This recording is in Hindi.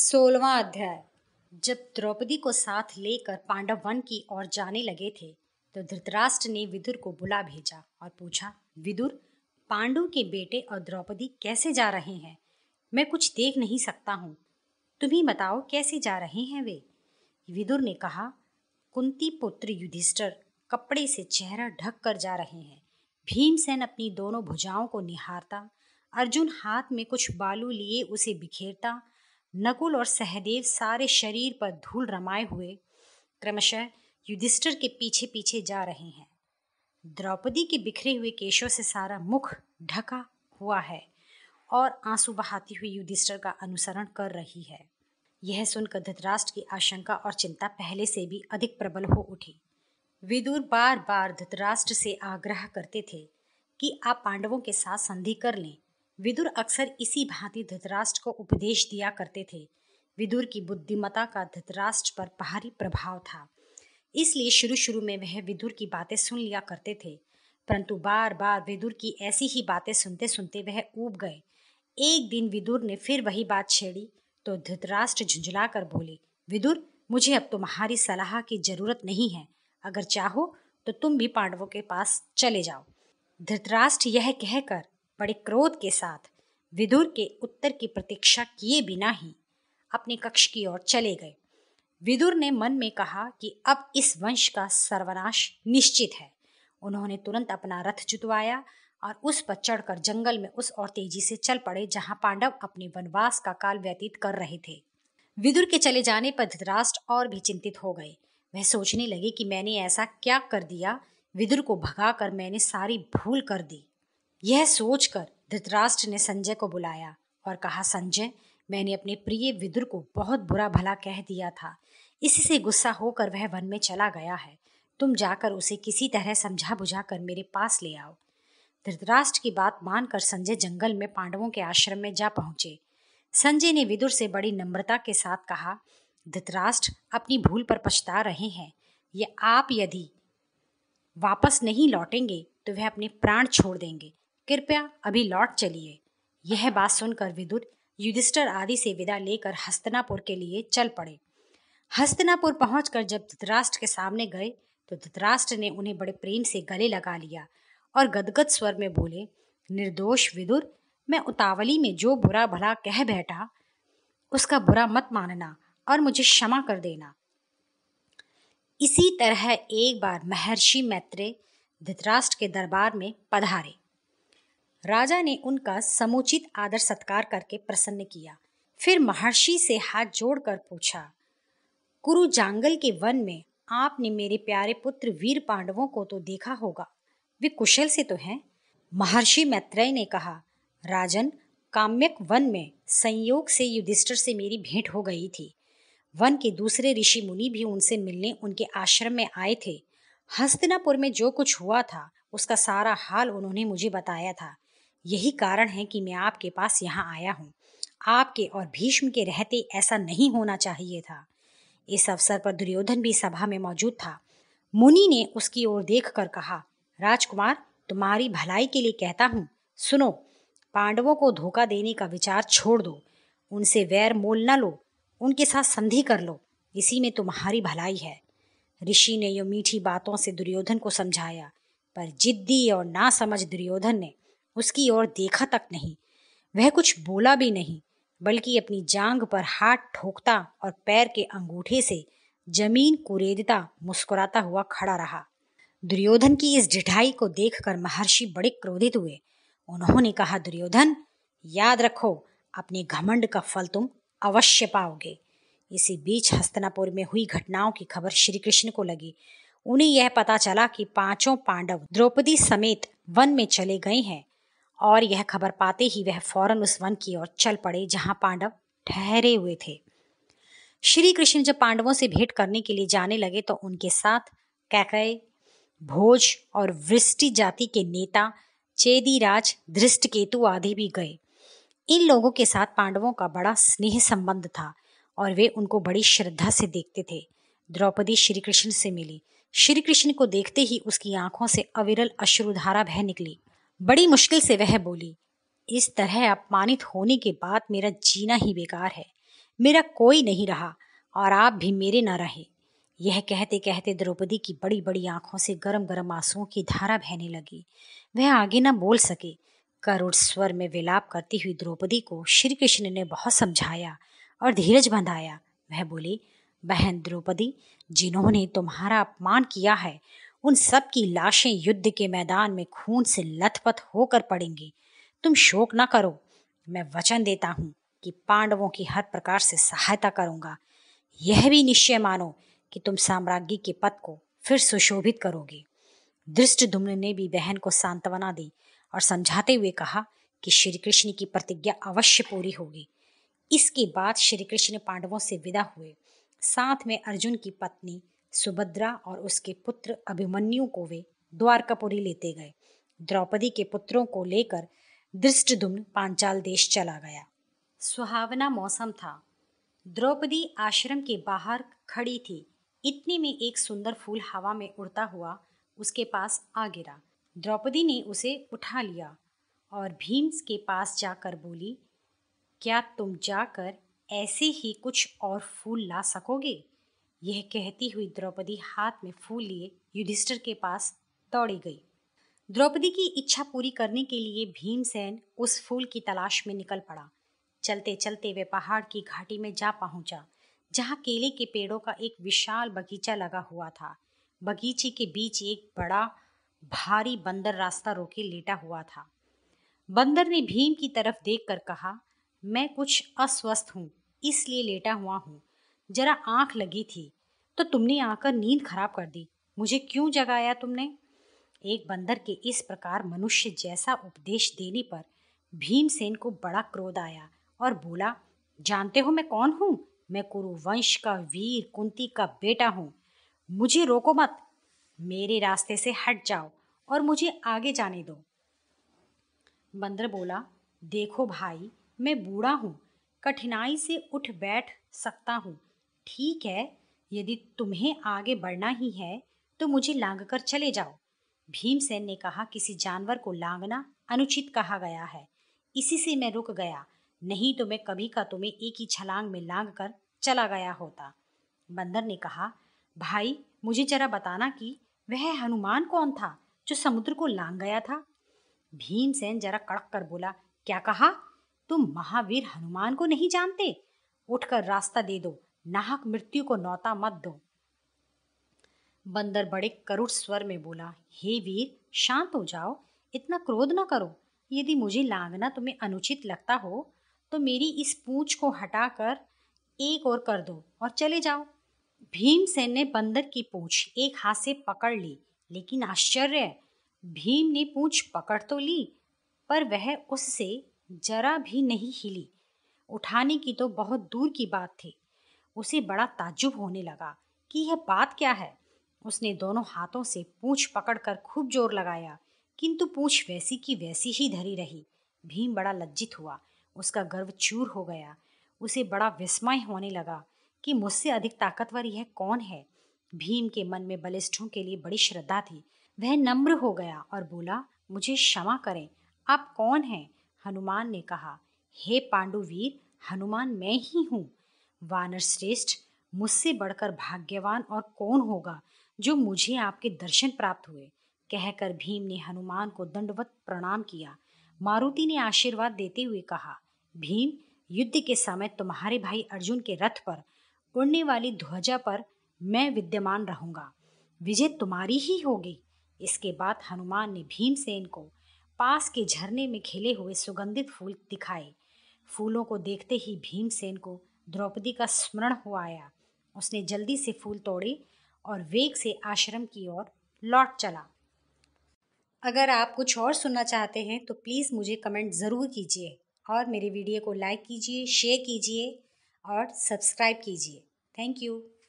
16वां अध्याय। जब द्रौपदी को साथ लेकर पांडव वन की ओर जाने लगे थे तो धृतराष्ट्र ने विदुर को बुला भेजा और पूछा, विदुर, पांडु के बेटे और द्रौपदी कैसे जा रहे हैं? मैं कुछ देख नहीं सकता हूँ। तुम ही बताओ कैसे जा रहे हैं वे? विदुर ने कहा, कुंती पुत्र युधिष्ठिर कपड़े से चेहरा ढक कर जा रहे हैं। भीमसेन अपनी दोनों भुजाओं को निहारता, अर्जुन हाथ में कुछ बालू लिए उसे बिखेरता, नकुल और सहदेव सारे शरीर पर धूल रमाए हुए क्रमशः युधिष्ठिर के पीछे पीछे जा रहे हैं। द्रौपदी के बिखरे हुए केशों से सारा मुख ढका हुआ है और आंसू बहाती हुई युधिष्ठिर का अनुसरण कर रही है। यह सुनकर धृतराष्ट्र की आशंका और चिंता पहले से भी अधिक प्रबल हो उठी। विदुर बार बार धृतराष्ट्र से आग्रह करते थे कि आप पांडवों के साथ संधि कर लें। विदुर अक्सर इसी भांति धृतराष्ट्र को उपदेश दिया करते थे। विदुर की बुद्धिमत्ता का धृतराष्ट्र पर भारी प्रभाव था, इसलिए शुरू शुरू में वह विदुर की बातें सुन लिया करते थे, परंतु बार बार विदुर की ऐसी ही बातें सुनते सुनते वह ऊब गए। एक दिन विदुर ने फिर वही बात छेड़ी तो धृतराष्ट्र झुंझला कर बोले, विदुर, मुझे अब तुम्हारी सलाह की जरूरत नहीं है। अगर चाहो तो तुम भी पांडवों के पास चले जाओ। धृतराष्ट्र यह कहकर बड़े क्रोध के साथ विदुर के उत्तर की प्रतीक्षा किए बिना ही अपने कक्ष की ओर चले गए। विदुर ने मन में कहा कि अब इस वंश का सर्वनाश निश्चित है। उन्होंने तुरंत अपना रथ जुतवाया और उस पर चढ़कर जंगल में उस ओर तेजी से चल पड़े जहां पांडव अपने वनवास का काल व्यतीत कर रहे थे। विदुर के चले जाने पर धृतराष्ट्र और भी चिंतित हो गए। वह सोचने लगे कि मैंने ऐसा क्या कर दिया, विदुर को भगाकर मैंने सारी भूल कर दी। यह सोचकर धृतराष्ट्र ने संजय को बुलाया और कहा, संजय, मैंने अपने प्रिय विदुर को बहुत बुरा भला कह दिया था। इसी से गुस्सा होकर वह वन में चला गया है। तुम जाकर उसे किसी तरह समझा बुझा कर मेरे पास ले आओ। धृतराष्ट्र की बात मानकर संजय जंगल में पांडवों के आश्रम में जा पहुंचे। संजय ने विदुर से बड़ी नम्रता के साथ कहा, धृतराष्ट्र अपनी भूल पर पछता रहे हैं। ये आप यदि वापस नहीं लौटेंगे तो वह अपने प्राण छोड़ देंगे। कृपया अभी लौट चलिए। यह बात सुनकर विदुर युधिष्ठिर आदि से विदा लेकर हस्तिनापुर के लिए चल पड़े। हस्तिनापुर पहुंचकर जब धृतराष्ट्र के सामने गए तो धृतराष्ट्र ने उन्हें बड़े प्रेम से गले लगा लिया और गदगद स्वर में बोले, निर्दोष विदुर, मैं उतावली में जो बुरा भला कह बैठा उसका बुरा मत मानना और मुझे क्षमा कर देना। इसी तरह एक बार महर्षि मैत्रेय धृतराष्ट्र के दरबार में पधारे। राजा ने उनका समुचित आदर सत्कार करके प्रसन्न किया। फिर महर्षि से हाथ जोड़कर पूछा, कुरु जांगल के वन में आपने मेरे प्यारे पुत्र वीर पांडवों को तो देखा होगा, वे कुशल से तो हैं? महर्षि मैत्रेय ने कहा, राजन, काम्यक वन में संयोग से युधिष्ठिर से मेरी भेंट हो गई थी। वन के दूसरे ऋषि मुनि भी उनसे मिलने उनके आश्रम में आए थे। हस्तिनापुर में जो कुछ हुआ था उसका सारा हाल उन्होंने मुझे बताया था। यही कारण है कि मैं आपके पास यहाँ आया हूँ। आपके और भीष्म के रहते ऐसा नहीं होना चाहिए था। इस अवसर पर दुर्योधन भी सभा में मौजूद था। मुनि ने उसकी ओर देखकर कहा, राजकुमार, तुम्हारी भलाई के लिए कहता हूँ, सुनो, पांडवों को धोखा देने का विचार छोड़ दो। उनसे वैर मोल न लो, उनके साथ संधि कर लो, इसी में तुम्हारी भलाई है। ऋषि ने यो मीठी बातों से दुर्योधन को समझाया, पर जिद्दी और नासमझ दुर्योधन ने उसकी ओर देखा तक नहीं। वह कुछ बोला भी नहीं, बल्कि अपनी जांघ पर हाथ ठोकता और पैर के अंगूठे से जमीन कुरेदता मुस्कुराता हुआ खड़ा रहा। दुर्योधन की इस ढिठाई को देखकर महर्षि बड़े क्रोधित हुए। उन्होंने कहा, दुर्योधन, याद रखो, अपने घमंड का फल तुम अवश्य पाओगे। इसी बीच हस्तिनापुर में हुई घटनाओं की खबर श्री कृष्ण को लगी। उन्हें यह पता चला कि पांचों पांडव द्रौपदी समेत वन में चले गए हैं और यह खबर पाते ही वह फौरन उस वन की ओर चल पड़े जहां पांडव ठहरे हुए थे। श्री कृष्ण जब पांडवों से भेंट करने के लिए जाने लगे तो उनके साथ कैकेयी, भोज और वृष्टि जाति के नेता चेदीराज, धृष्टकेतु आदि भी गए। इन लोगों के साथ पांडवों का बड़ा स्नेह संबंध था और वे उनको बड़ी श्रद्धा से देखते थे। द्रौपदी श्री कृष्ण से मिली। श्री कृष्ण को देखते ही उसकी आंखों से अविरल अश्रुधारा बह निकली। बड़ी मुश्किल से वह बोली, इस तरह अपमानित होने के बाद मेरा जीना ही बेकार है। मेरा कोई नहीं रहा और आप भी मेरे न रहे। यह कहते कहते द्रौपदी की बड़ी बड़ी आंखों से गरम गरम आंसुओं की धारा बहने लगी। वह आगे न बोल सके। करुण स्वर में विलाप करती हुई द्रौपदी को श्री कृष्ण ने बहुत समझाया और धीरज बंधाया। वह बोली, बहन द्रौपदी, जिन्होंने तुम्हारा अपमान किया है उन सब की लाशें युद्ध के मैदान में खून से लथपथ होकर पड़ेंगी। तुम शोक न करो। मैं वचन देता हूँ कि पांडवों की हर प्रकार से सहायता करूंगा। यह भी निश्चय मानो कि तुम साम्राज्ञी के पद को फिर सुशोभित करोगे। धृष्टद्युम्न ने भी बहन को सांत्वना दी और समझाते हुए कहा कि श्री कृष्ण की प्रतिज्ञा अवश्य पूरी होगी। इसके बाद श्री कृष्ण पांडवों से विदा हुए। साथ में अर्जुन की पत्नी सुभद्रा और उसके पुत्र अभिमन्यु को वे द्वारकापुरी लेते गए। द्रौपदी के पुत्रों को लेकर धृष्टद्युम्न पांचाल देश चला गया। सुहावना मौसम था। द्रौपदी आश्रम के बाहर खड़ी थी। इतने में एक सुंदर फूल हवा में उड़ता हुआ उसके पास आ गिरा। द्रौपदी ने उसे उठा लिया और भीम के पास जाकर बोली, क्या तुम जाकर ऐसे ही कुछ और फूल ला सकोगे? यह कहती हुई द्रौपदी हाथ में फूल लिए युधिष्ठिर के पास दौड़ी गई। द्रौपदी की इच्छा पूरी करने के लिए भीमसेन उस फूल की तलाश में निकल पड़ा। चलते चलते वे पहाड़ की घाटी में जा पहुंचा, जहां केले के पेड़ों का एक विशाल बगीचा लगा हुआ था। बगीचे के बीच एक बड़ा भारी बंदर रास्ता रोके लेटा हुआ था। बंदर ने भीम की तरफ देखकर कहा, मैं कुछ अस्वस्थ हूँ, इसलिए लेटा हुआ हूँ। जरा आंख लगी थी तो तुमने आकर नींद खराब कर दी। मुझे क्यों जगाया तुमने? एक बंदर के इस प्रकार मनुष्य जैसा उपदेश देने पर भीमसेन को बड़ा क्रोध आया और बोला, जानते हो मैं कौन हूँ? मैं कुरुवंश का वीर कुंती का बेटा हूँ। मुझे रोको मत। मेरे रास्ते से हट जाओ और मुझे आगे जाने दो। बंदर बोला, देखो भाई, मैं बूढ़ा हूँ, कठिनाई से उठ बैठ सकता हूँ। ठीक है, यदि तुम्हें आगे बढ़ना ही है तो मुझे लांग कर चले जाओ। भीमसेन ने कहा, किसी जानवर को लांगना अनुचित कहा गया है, इसी से मैं रुक गया, नहीं तो मैं कभी का तुम्हें एक ही छलांग में लांग कर चला गया होता। बंदर ने कहा, भाई मुझे जरा बताना कि वह हनुमान कौन था जो समुद्र को लांग गया था? भीमसेन जरा कड़क कर बोला, क्या कहा? तुम महावीर हनुमान को नहीं जानते? उठकर रास्ता दे दो, नाहक मृत्यु को नौता मत दो। बंदर बड़े करुण स्वर में बोला, हे वीर, शांत हो जाओ, इतना क्रोध न करो। यदि मुझे लांगना तुम्हें अनुचित लगता हो तो मेरी इस पूंछ को हटाकर एक और कर दो और चले जाओ। भीमसेन ने बंदर की पूंछ एक हाथ से पकड़ ली, लेकिन आश्चर्य, भीम ने पूंछ पकड़ तो ली पर वह उससे जरा भी नहीं हिली। उठाने की तो बहुत दूर की बात थी। उसे बड़ा ताज्जुब होने लगा कि यह बात क्या है। उसने दोनों हाथों से पूंछ पकड़कर खूब जोर लगाया, किंतु पूंछ वैसी की वैसी ही धरी रही। भीम बड़ा लज्जित हुआ, उसका गर्व चूर हो गया। उसे बड़ा विस्मय होने लगा कि मुझसे अधिक ताकतवर यह कौन है। भीम के मन में बलिष्ठों के लिए बड़ी श्रद्धा थी। वह नम्र हो गया और बोला, मुझे क्षमा करें, आप कौन हैं? हनुमान ने कहा, हे पांडुवीर, हनुमान मैं ही हूँ। वानर श्रेष्ठ, मुझसे बढ़कर भाग्यवान और कौन होगा जो मुझे आपके दर्शन प्राप्त हुए। कहकर भीम ने हनुमान को दंडवत प्रणाम किया। मारुति ने आशीर्वाद देते हुए कहा, भीम, युद्ध के समय तुम्हारे भाई अर्जुन के रथ पर उड़ने वाली ध्वजा पर मैं विद्यमान रहूंगा। विजय तुम्हारी ही होगी। इसके बाद हनुमान ने भीमसेन को पास के झरने में खिले हुए सुगंधित फूल दिखाए। फूलों को देखते ही भीमसेन को द्रौपदी का स्मरण हो आया। उसने जल्दी से फूल तोड़े और वेग से आश्रम की ओर लौट चला। अगर आप कुछ और सुनना चाहते हैं तो प्लीज़ मुझे कमेंट ज़रूर कीजिए और मेरे वीडियो को लाइक कीजिए, शेयर कीजिए और सब्सक्राइब कीजिए। Thank you.